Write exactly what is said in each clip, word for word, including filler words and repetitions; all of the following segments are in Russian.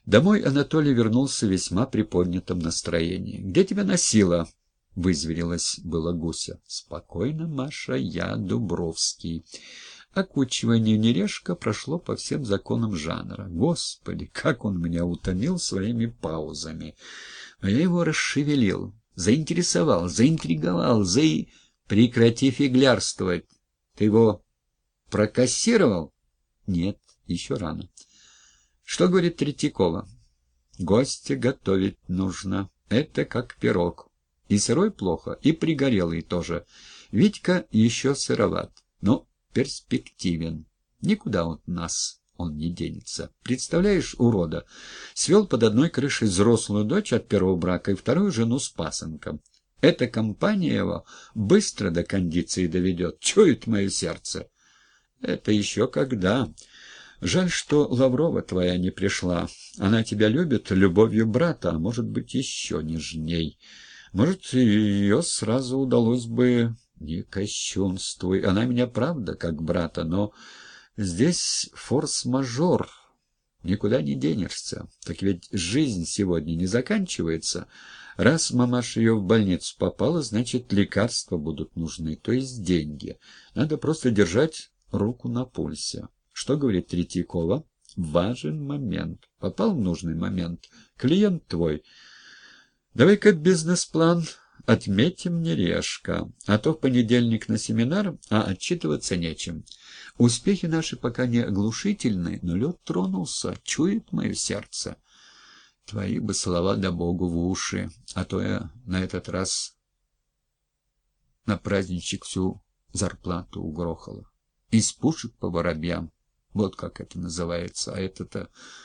Домой Анатолий вернулся в весьма приподнятом настроении. «Где тебя носило?» — вызверилась была Гуся. «Спокойно, Маша, я Дубровский». Окучивание Нерешка прошло по всем законам жанра. Господи, как он меня утомил своими паузами! А я его расшевелил, заинтересовал, заинтриговал, за... Прекрати фиглярствовать! Ты его прокассировал? Нет, еще рано. Что говорит Третьякова? Гостя готовить нужно. Это как пирог. И сырой плохо, и пригорелый тоже. Витька еще сыроват, но перспективен. Никуда от нас он не денется. Представляешь, урода, свел под одной крышей взрослую дочь от первого брака и вторую жену с пасынком. Эта компания его быстро до кондиции доведет. Чует мое сердце. Это еще когда. Жаль, что Лаврова твоя не пришла. Она тебя любит любовью брата, а может быть, еще нежней. Может, ее сразу удалось бы... Не кощунствуй. Она меня, правда, как брата, но здесь форс-мажор. Никуда не денешься. Так ведь жизнь сегодня не заканчивается. Раз мамаша ее в больницу попала, значит, лекарства будут нужны, то есть деньги. Надо просто держать руку на пульсе. Что говорит Третьякова? Важен момент. Попал в нужный момент. Клиент твой. Давай-ка бизнес-план отметим Нерешка. А то в понедельник на семинар, а отчитываться нечем. Успехи наши пока не оглушительны, но лед тронулся, чует мое сердце. Твои бы слова да Богу в уши, а то я на этот раз на праздничек всю зарплату угрохала. Из пушек по воробьям. Вот как это называется. А это-то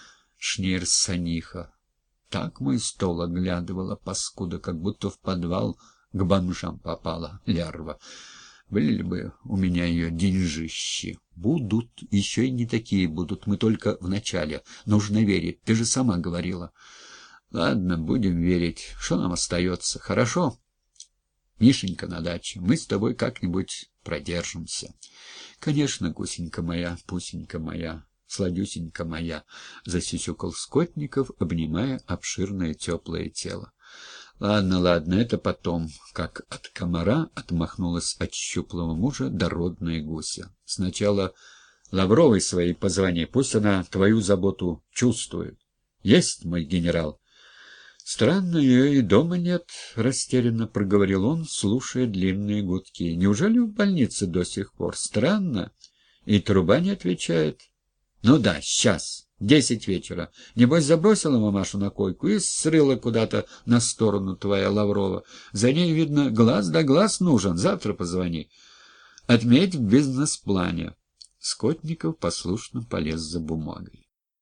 шнирь-саниха. Так мой стол оглядывала, паскуда, как будто в подвал к бомжам попала лярва. Были бы у меня ее деньжищи. Будут, еще и не такие будут, мы только в начале. Нужно верить, ты же сама говорила. Ладно, будем верить. Что нам остается? Хорошо? Мишенька на даче, мы с тобой как-нибудь продержимся. Конечно, гусенька моя, пусенька моя, сладюсенька моя, засюсюкал Скотников, обнимая обширное теплое тело. Ладно, ладно, это потом. Как от комара отмахнулась от щуплого мужа дородная Гуся. Сначала Лавровой своей позвони, пусть она твою заботу чувствует. Есть, мой генерал. Странно, ее и дома нет, растерянно проговорил он, слушая длинные гудки. Неужели в больнице до сих пор? Странно. И труба не отвечает. Ну да, сейчас. Десять вечера. Небось, забросила мамашу на койку и срыла куда-то на сторону твоя Лаврова. За ней, видно, глаз да глаз нужен. Завтра позвони. Отметь в бизнес-плане. Скотников послушно полез за бумагой.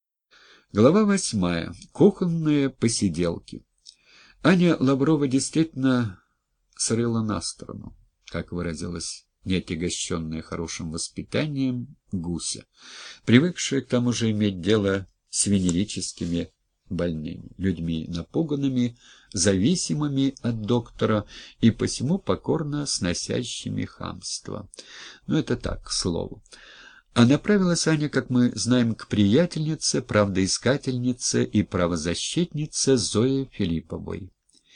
Глава восьмая. Кухонные посиделки. Аня Лаврова действительно срыла на сторону, как выразилась неотягощенная хорошим воспитанием Гуся, привыкшая к тому же иметь дело с венерическими больными, людьми напуганными, зависимыми от доктора и посему покорно сносящими хамство. Но это так, к слову. А направилась Аня, как мы знаем, к приятельнице, правдоискательнице и правозащитнице Зое Филипповой.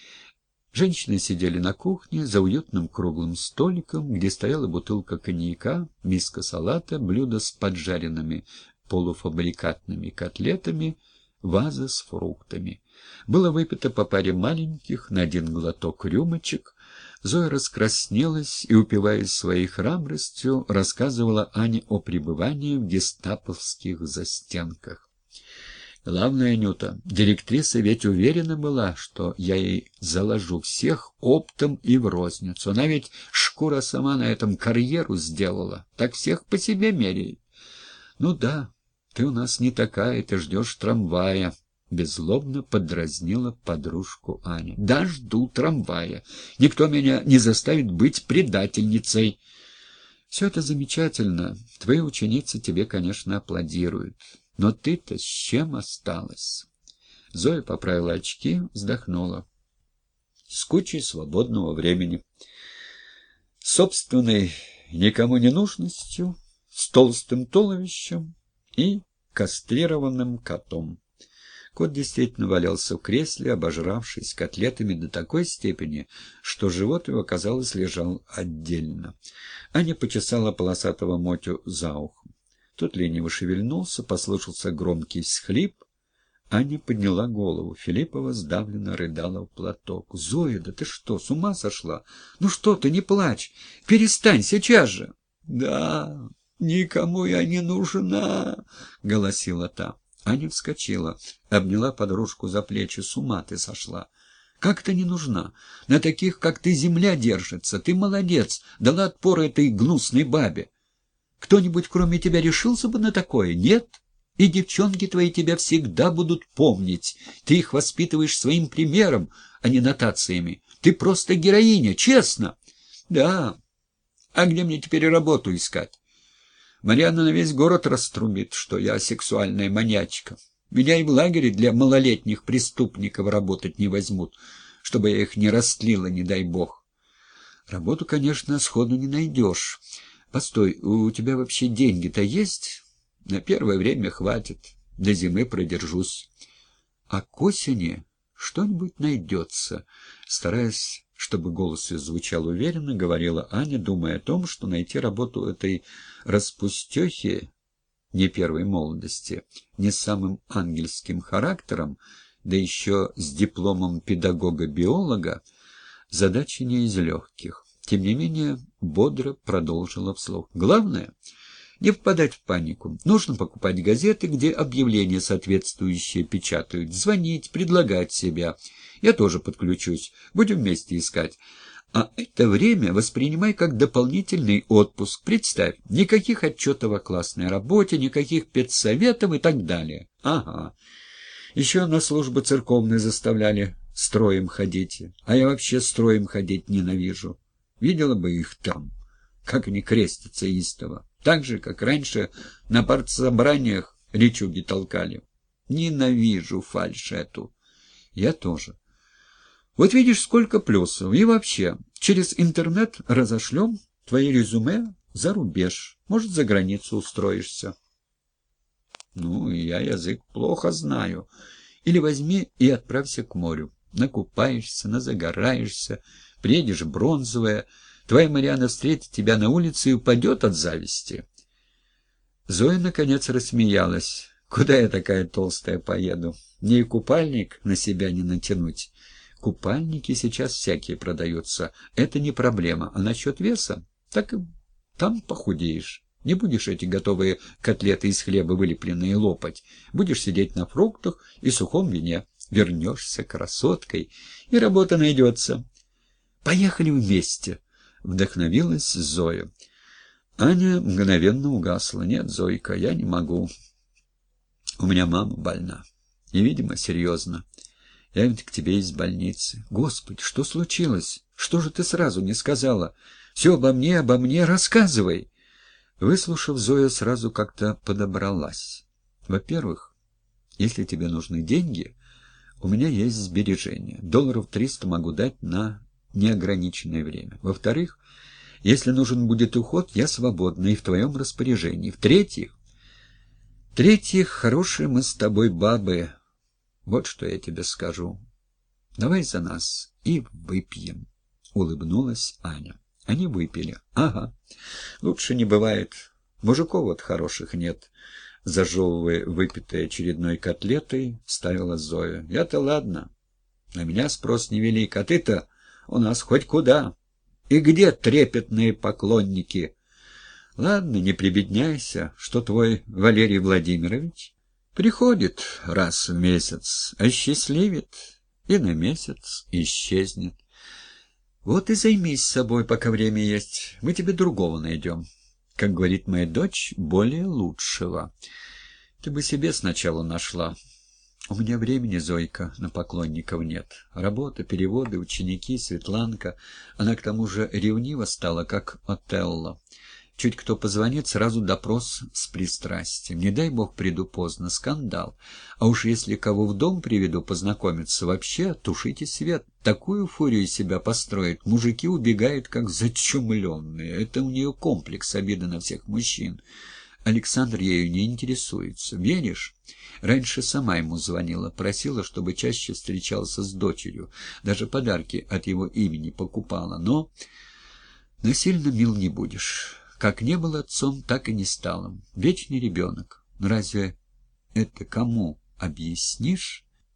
Женщины сидели на кухне за уютным круглым столиком, где стояла бутылка коньяка, миска салата, блюдо с поджаренными полуфабрикатными котлетами, ваза с фруктами. Было выпито по паре маленьких на один глоток рюмочек. Зоя раскраснелась и, упиваясь своей храбростью, рассказывала Ане о пребывании в гестаповских застенках. Главное, Анюта, директриса ведь уверена была, что я ей заложу всех оптом и в розницу. Она ведь шкура сама на этом карьеру сделала, так всех по себе меряет. Ну да, ты у нас не такая, ты ждешь трамвая. Беззлобно подразнила подружку Аня. Да, жду трамвая. Никто меня не заставит быть предательницей. Все это замечательно. Твои ученицы тебе, конечно, аплодируют. Но ты-то с чем осталась? Зоя поправила очки, вздохнула. С кучей свободного времени. С собственной никому не нужностью, с толстым туловищем и кастрированным котом. Кот действительно валялся в кресле, обожравшись котлетами до такой степени, что живот его, казалось, лежал отдельно. Аня почесала полосатого Мотю за ухом. Тот лениво шевельнулся, послышался громкий всхлип. Аня подняла голову. Филиппова сдавленно рыдала в платок. — Зоя, да ты что, с ума сошла? Ну что ты, не плачь! Перестань сейчас же! — Да, никому я не нужна! — голосила та. Аня вскочила, обняла подружку за плечи. — С ума ты сошла! Как ты не нужна? На таких, как ты, земля держится. Ты молодец, дала отпор этой гнусной бабе. Кто-нибудь, кроме тебя, решился бы на такое? Нет? И девчонки твои тебя всегда будут помнить. Ты их воспитываешь своим примером, а не нотациями. Ты просто героиня, честно. Да. А где мне теперь работу искать? Марьяна на весь город раструбит, что я сексуальная маньячка. Меня и в лагере для малолетних преступников работать не возьмут, чтобы я их не растлила, не дай бог. Работу, конечно, сходу не найдешь. Постой, у тебя вообще деньги-то есть? На первое время хватит, до зимы продержусь. А к осени что-нибудь найдется. Стараясь, чтобы голос ее звучал уверенно, говорила Аня, думая о том, что найти работу этой распустехи не первой молодости, не самым ангельским характером, да еще с дипломом педагога-биолога, задача не из легких. Тем не менее, бодро продолжила вслух. Главное — не впадать в панику. Нужно покупать газеты, где объявления соответствующие печатают, звонить, предлагать себя. Я тоже подключусь. Будем вместе искать. А это время воспринимай как дополнительный отпуск. Представь, никаких отчетов о классной работе, никаких педсоветов и так далее. Ага. Еще на службу церковную заставляли строем ходить. А я вообще строем ходить ненавижу. Видела бы их там, как они крестятся истово. Так же, как раньше на партсобраниях речуги толкали. Ненавижу фальшь эту. Я тоже. Вот видишь, сколько плюсов. И вообще, через интернет разошлем твои резюме за рубеж. Может, за границу устроишься. Ну, я язык плохо знаю. Или возьми и отправься к морю. Накупаешься, назагораешься, приедешь бронзовая. Твоя Марьяна встретит тебя на улице и упадет от зависти. Зоя, наконец, рассмеялась. Куда я такая толстая поеду? Мне и купальник на себя не натянуть. Купальники сейчас всякие продаются. Это не проблема. А насчет веса? Так и там похудеешь. Не будешь эти готовые котлеты из хлеба вылепленные лопать. Будешь сидеть на фруктах и сухом вине. Вернешься красоткой, и работа найдется. Поехали вместе. Вдохновилась Зоя. Аня мгновенно угасла. Нет, Зойка, я не могу. У меня мама больна. И, видимо, серьезно. Я ведь к тебе из больницы. Господи, что случилось? Что же ты сразу не сказала? Все обо мне, обо мне рассказывай. Выслушав, Зоя сразу как-то подобралась. Во-первых, если тебе нужны деньги, у меня есть сбережения. Долларов триста могу дать на неограниченное время. Во-вторых, если нужен будет уход, я свободна и в твоем распоряжении. В-третьих, в-третьих, хорошие мы с тобой бабы. Вот что я тебе скажу. Давай за нас и выпьем, — улыбнулась Аня. Они выпили. Ага, лучше не бывает. Мужиков вот хороших нет. Зажевывая выпитой очередной котлетой, ставила Зоя. Я-то ладно. На меня спрос невелик, а ты-то у нас хоть куда. И где трепетные поклонники? Ладно, не прибедняйся, что твой Валерий Владимирович приходит раз в месяц, осчастливит и на месяц исчезнет. Вот и займись собой, пока время есть. Мы тебе другого найдем. Как говорит моя дочь, более лучшего. Ты бы себе сначала нашла. У меня времени, Зойка, на поклонников нет. Работа, переводы, ученики, Светланка. Она к тому же ревнива стала, как Отелло. Чуть кто позвонит, сразу допрос с пристрастием. Не дай бог приду поздно, скандал. А уж если кого в дом приведу познакомиться, вообще тушите свет. Такую фурию себя построит. Мужики убегают, как зачумленные. Это у нее комплекс обиды на всех мужчин. Александр ею не интересуется. Веришь? Раньше сама ему звонила, просила, чтобы чаще встречался с дочерью, даже подарки от его имени покупала, но насильно мил не будешь. Как не был отцом, так и не стал им. Вечный ребенок. Но разве это кому объяснишь?